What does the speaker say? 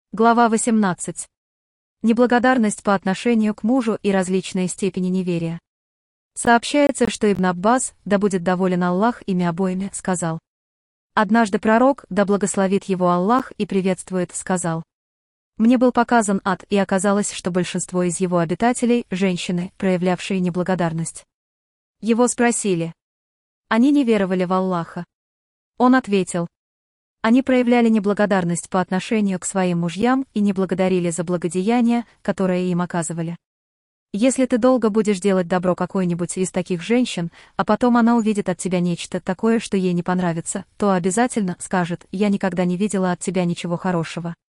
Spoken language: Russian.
Глава 18. Неблагодарность по отношению к мужу и различные степени неверия. Сообщается, что Ибн Аббас, да будет доволен Аллах ими обоими, сказал. Однажды пророк, да благословит его Аллах и приветствует, сказал. Мне был показан ад, и оказалось, что большинство из его обитателей – женщины, проявлявшие неблагодарность. Его спросили. Они не веровали в Аллаха. Он ответил. Они проявляли неблагодарность по отношению к своим мужьям и не благодарили за благодеяния, которые им оказывали. Если ты долго будешь делать добро какой-нибудь из таких женщин, а потом она увидит от тебя нечто такое, что ей не понравится, то обязательно скажет: «Я никогда не видела от тебя ничего хорошего».